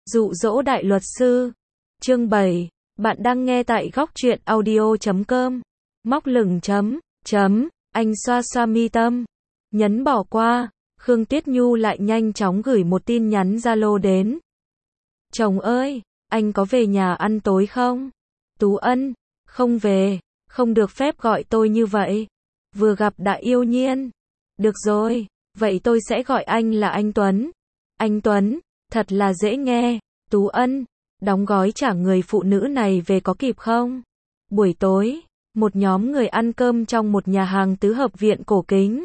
Dụ dỗ đại luật sư. Chương 7. Bạn đang nghe tại góc truyện audio.com. Móc lửng chấm. Anh xoa xoa mi tâm. Nhấn bỏ qua. Khương Tuyết Nhu lại nhanh chóng gửi một tin nhắn Zalo đến. Chồng ơi, anh có về nhà ăn tối không? Tú Ân, không về, không được phép gọi tôi như vậy. Vừa gặp đã yêu nhiên. Được rồi, vậy tôi sẽ gọi anh là anh Tuấn. Anh Tuấn, thật là dễ nghe. Tú Ân, đóng gói trả người phụ nữ này về có kịp không? Buổi tối, một nhóm người ăn cơm trong một nhà hàng tứ hợp viện cổ kính.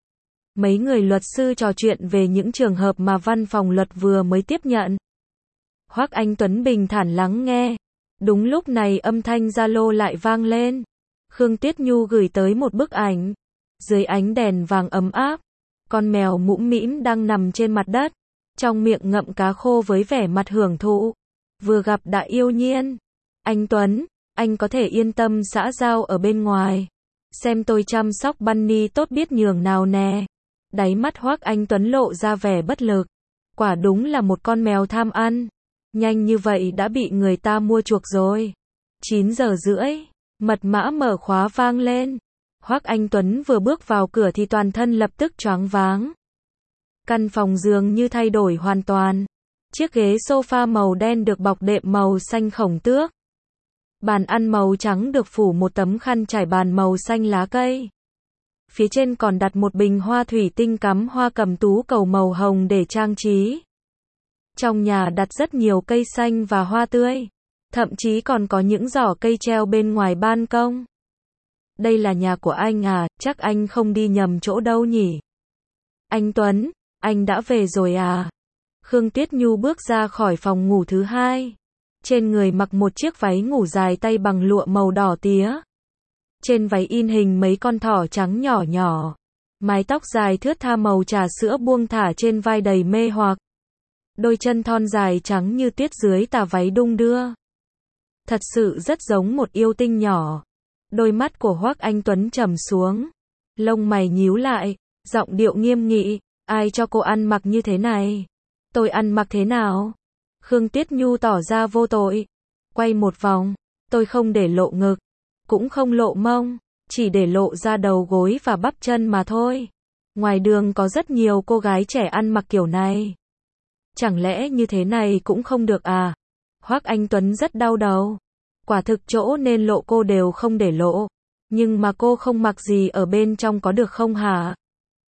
Mấy người luật sư trò chuyện về những trường hợp mà văn phòng luật vừa mới tiếp nhận. Hoắc Anh Tuấn bình thản lắng nghe. Đúng lúc này âm thanh Zalo lại vang lên. Khương Tuyết Nhu gửi tới một bức ảnh. Dưới ánh đèn vàng ấm áp, con mèo mũm mĩm đang nằm trên mặt đất, trong miệng ngậm cá khô với vẻ mặt hưởng thụ. Vừa gặp đã yêu nhiên. Anh Tuấn, anh có thể yên tâm xã giao ở bên ngoài. Xem tôi chăm sóc Bunny tốt biết nhường nào nè. Đáy mắt Hoắc Anh Tuấn lộ ra vẻ bất lực. Quả đúng là một con mèo tham ăn. Nhanh như vậy đã bị người ta mua chuộc rồi. 9 giờ rưỡi, mật mã mở khóa vang lên. Hoắc Anh Tuấn vừa bước vào cửa thì toàn thân lập tức choáng váng. Căn phòng dường như thay đổi hoàn toàn. Chiếc ghế sofa màu đen được bọc đệm màu xanh khổng tước. Bàn ăn màu trắng được phủ một tấm khăn trải bàn màu xanh lá cây. Phía trên còn đặt một bình hoa thủy tinh cắm hoa cẩm tú cầu màu hồng để trang trí. Trong nhà đặt rất nhiều cây xanh và hoa tươi. Thậm chí còn có những giỏ cây treo bên ngoài ban công. Đây là nhà của anh à, chắc anh không đi nhầm chỗ đâu nhỉ? Anh Tuấn, anh đã về rồi à? Khương Tuyết Nhu bước ra khỏi phòng ngủ thứ hai. Trên người mặc một chiếc váy ngủ dài tay bằng lụa màu đỏ tía. Trên váy in hình mấy con thỏ trắng nhỏ nhỏ. Mái tóc dài thướt tha màu trà sữa buông thả trên vai đầy mê hoặc. Đôi chân thon dài trắng như tuyết dưới tà váy đung đưa. Thật sự rất giống một yêu tinh nhỏ. Đôi mắt của Hoắc Anh Tuấn trầm xuống. Lông mày nhíu lại, giọng điệu nghiêm nghị. Ai cho cô ăn mặc như thế này? Tôi ăn mặc thế nào? Khương Tuyết Nhu tỏ ra vô tội. Quay một vòng. Tôi không để lộ ngực. Cũng không lộ mông. Chỉ để lộ ra đầu gối và bắp chân mà thôi. Ngoài đường có rất nhiều cô gái trẻ ăn mặc kiểu này. Chẳng lẽ như thế này cũng không được à? Hoắc Anh Tuấn rất đau đầu. Quả thực chỗ nên lộ cô đều không để lộ. Nhưng mà cô không mặc gì ở bên trong có được không hả?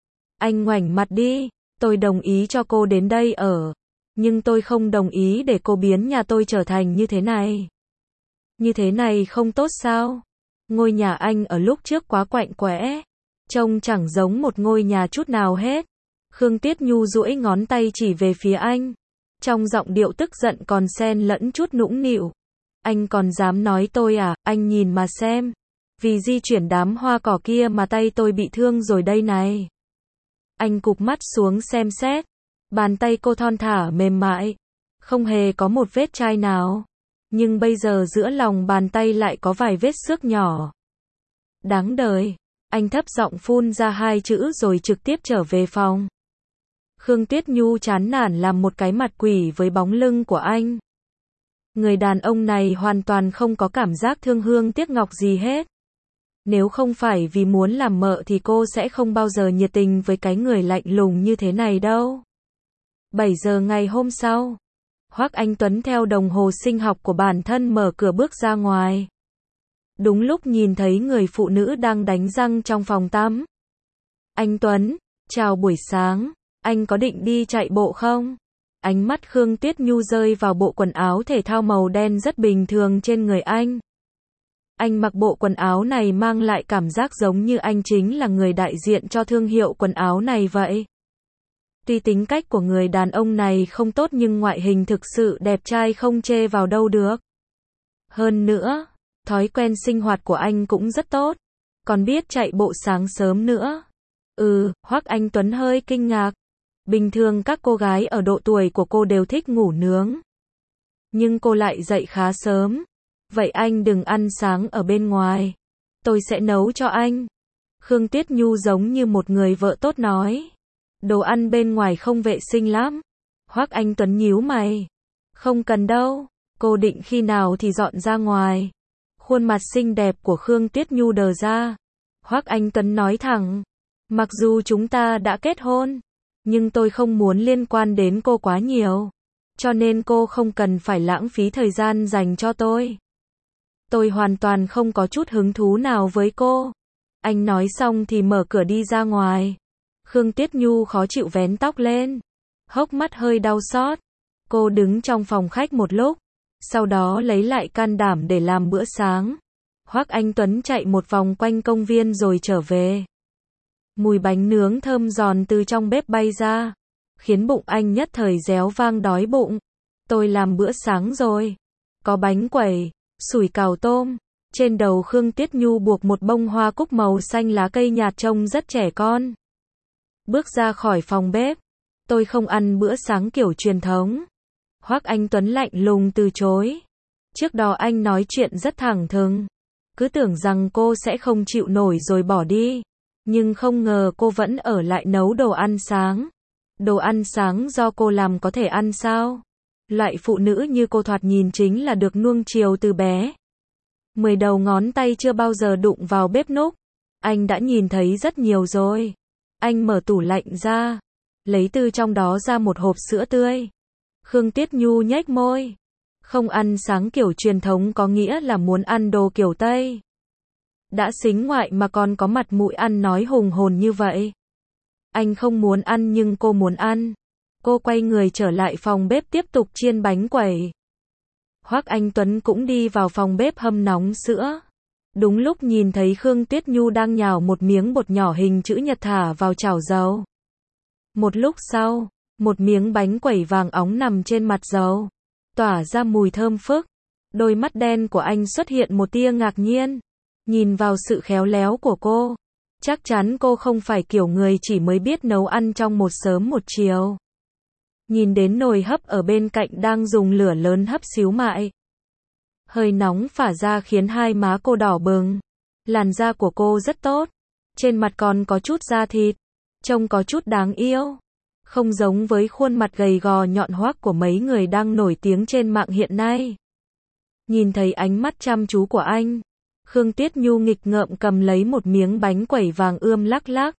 Anh ngoảnh mặt đi. Tôi đồng ý cho cô đến đây ở. Nhưng tôi không đồng ý để cô biến nhà tôi trở thành như thế này. Như thế này không tốt sao? Ngôi nhà anh ở lúc trước quá quạnh quẽ. Trông chẳng giống một ngôi nhà chút nào hết. Khương Tuyết Nhu duỗi ngón tay chỉ về phía anh. Trong giọng điệu tức giận còn xen lẫn chút nũng nịu. Anh còn dám nói tôi à? Anh nhìn mà xem. Vì di chuyển đám hoa cỏ kia mà tay tôi bị thương rồi đây này. Anh cụp mắt xuống xem xét. Bàn tay cô thon thả mềm mại. Không hề có một vết chai nào. Nhưng bây giờ giữa lòng bàn tay lại có vài vết xước nhỏ. Đáng đời. Anh thấp giọng phun ra hai chữ rồi trực tiếp trở về phòng. Khương Tuyết Nhu chán nản làm một cái mặt quỷ với bóng lưng của anh. Người đàn ông này hoàn toàn không có cảm giác thương hương tiếc ngọc gì hết. Nếu không phải vì muốn làm mợ thì cô sẽ không bao giờ nhiệt tình với cái người lạnh lùng như thế này đâu. 7 giờ ngày hôm sau, Hoắc Anh Tuấn theo đồng hồ sinh học của bản thân mở cửa bước ra ngoài. Đúng lúc nhìn thấy người phụ nữ đang đánh răng trong phòng tắm. Anh Tuấn, chào buổi sáng, anh có định đi chạy bộ không? Ánh mắt Khương Tuyết Nhu rơi vào bộ quần áo thể thao màu đen rất bình thường trên người anh. Anh mặc bộ quần áo này mang lại cảm giác giống như anh chính là người đại diện cho thương hiệu quần áo này vậy. Tuy tính cách của người đàn ông này không tốt nhưng ngoại hình thực sự đẹp trai không chê vào đâu được. Hơn nữa, thói quen sinh hoạt của anh cũng rất tốt. Còn biết chạy bộ sáng sớm nữa. Hoắc Anh Tuấn hơi kinh ngạc. Bình thường các cô gái ở độ tuổi của cô đều thích ngủ nướng. Nhưng cô lại dậy khá sớm. Vậy anh đừng ăn sáng ở bên ngoài. Tôi sẽ nấu cho anh. Khương Tuyết Nhu giống như một người vợ tốt nói. Đồ ăn bên ngoài không vệ sinh lắm. Hoắc Anh Tuấn nhíu mày. Không cần đâu, cô định khi nào thì dọn ra ngoài. Khuôn mặt xinh đẹp của Khương Tuyết Nhu đờ ra. Hoắc Anh Tuấn nói thẳng, mặc dù chúng ta đã kết hôn, nhưng tôi không muốn liên quan đến cô quá nhiều. Cho nên cô không cần phải lãng phí thời gian dành cho tôi. Tôi hoàn toàn không có chút hứng thú nào với cô. Anh nói xong thì mở cửa đi ra ngoài. Khương Tuyết Nhu khó chịu vén tóc lên, hốc mắt hơi đau xót. Cô đứng trong phòng khách một lúc, sau đó lấy lại can đảm để làm bữa sáng. Hoắc Anh Tuấn chạy một vòng quanh công viên rồi trở về. Mùi bánh nướng thơm giòn từ trong bếp bay ra, khiến bụng anh nhất thời réo vang đói bụng. Tôi làm bữa sáng rồi. Có bánh quẩy, sủi cảo tôm. Trên đầu Khương Tuyết Nhu buộc một bông hoa cúc màu xanh lá cây nhạt trông rất trẻ con. Bước ra khỏi phòng bếp. Tôi không ăn bữa sáng kiểu truyền thống. Hoắc Anh Tuấn lạnh lùng từ chối. Trước đó anh nói chuyện rất thẳng thừng. Cứ tưởng rằng cô sẽ không chịu nổi rồi bỏ đi. Nhưng không ngờ cô vẫn ở lại nấu đồ ăn sáng. Đồ ăn sáng do cô làm có thể ăn sao? Loại phụ nữ như cô thoạt nhìn chính là được nuông chiều từ bé. 10 đầu ngón tay chưa bao giờ đụng vào bếp núc. Anh đã nhìn thấy rất nhiều rồi. Anh mở tủ lạnh ra, lấy từ trong đó ra một hộp sữa tươi. Khương Tuyết Nhu nhếch môi. Không ăn sáng kiểu truyền thống có nghĩa là muốn ăn đồ kiểu Tây. Đã sính ngoại mà còn có mặt mũi ăn nói hùng hồn như vậy. Anh không muốn ăn nhưng cô muốn ăn. Cô quay người trở lại phòng bếp tiếp tục chiên bánh quẩy. Hoắc Anh Tuấn cũng đi vào phòng bếp hâm nóng sữa. Đúng lúc nhìn thấy Khương Tuyết Nhu đang nhào một miếng bột nhỏ hình chữ nhật thả vào chảo dầu. Một lúc sau, một miếng bánh quẩy vàng óng nằm trên mặt dầu, tỏa ra mùi thơm phức. Đôi mắt đen của anh xuất hiện một tia ngạc nhiên, nhìn vào sự khéo léo của cô. Chắc chắn cô không phải kiểu người chỉ mới biết nấu ăn trong một sớm một chiều. Nhìn đến nồi hấp ở bên cạnh đang dùng lửa lớn hấp xíu mại. Hơi nóng phả ra khiến hai má cô đỏ bừng. Làn da của cô rất tốt. Trên mặt còn có chút da thịt. Trông có chút đáng yêu. Không giống với khuôn mặt gầy gò nhọn hoắt của mấy người đang nổi tiếng trên mạng hiện nay. Nhìn thấy ánh mắt chăm chú của anh, Khương Tuyết Nhu nghịch ngợm cầm lấy một miếng bánh quẩy vàng ươm lắc lắc.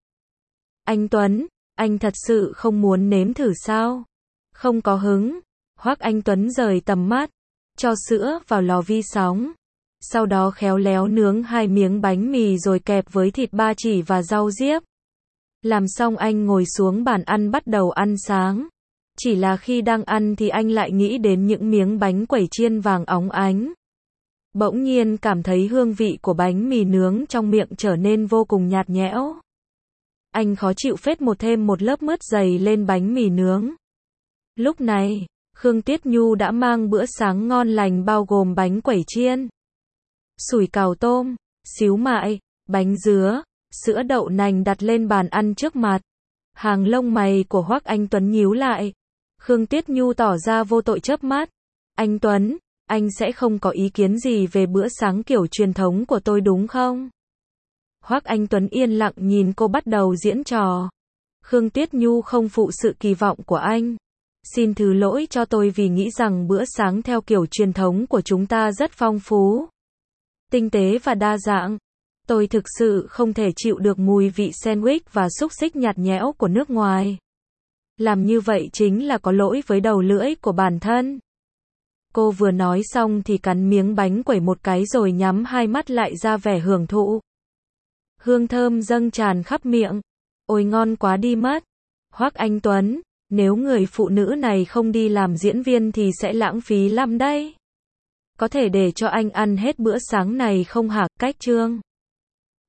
Anh Tuấn, anh thật sự không muốn nếm thử sao? Không có hứng. Hoắc Anh Tuấn rời tầm mắt, cho sữa vào lò vi sóng. Sau đó khéo léo nướng hai miếng bánh mì rồi kẹp với thịt ba chỉ và rau diếp. Làm xong anh ngồi xuống bàn ăn bắt đầu ăn sáng. Chỉ là khi đang ăn thì anh lại nghĩ đến những miếng bánh quẩy chiên vàng óng ánh. Bỗng nhiên cảm thấy hương vị của bánh mì nướng trong miệng trở nên vô cùng nhạt nhẽo. Anh khó chịu phết thêm một lớp mứt dày lên bánh mì nướng. Lúc này, Khương Tuyết Nhu đã mang bữa sáng ngon lành bao gồm bánh quẩy chiên, sủi cảo tôm, xíu mại, bánh dứa, sữa đậu nành đặt lên bàn ăn trước mặt. Hàng lông mày của Hoắc Anh Tuấn nhíu lại. Khương Tuyết Nhu tỏ ra vô tội chớp mắt. Anh Tuấn, anh sẽ không có ý kiến gì về bữa sáng kiểu truyền thống của tôi đúng không? Hoắc Anh Tuấn yên lặng nhìn cô bắt đầu diễn trò. Khương Tuyết Nhu không phụ sự kỳ vọng của anh. Xin thứ lỗi cho tôi vì nghĩ rằng bữa sáng theo kiểu truyền thống của chúng ta rất phong phú, tinh tế và đa dạng. Tôi thực sự không thể chịu được mùi vị sandwich và xúc xích nhạt nhẽo của nước ngoài. Làm như vậy chính là có lỗi với đầu lưỡi của bản thân. Cô vừa nói xong thì cắn miếng bánh quẩy một cái rồi nhắm hai mắt lại ra vẻ hưởng thụ. Hương thơm dâng tràn khắp miệng. Ôi ngon quá đi mất. Hoắc Anh Tuấn, nếu người phụ nữ này không đi làm diễn viên thì sẽ lãng phí lắm đấy. Có thể để cho anh ăn hết bữa sáng này không hả? Cách chương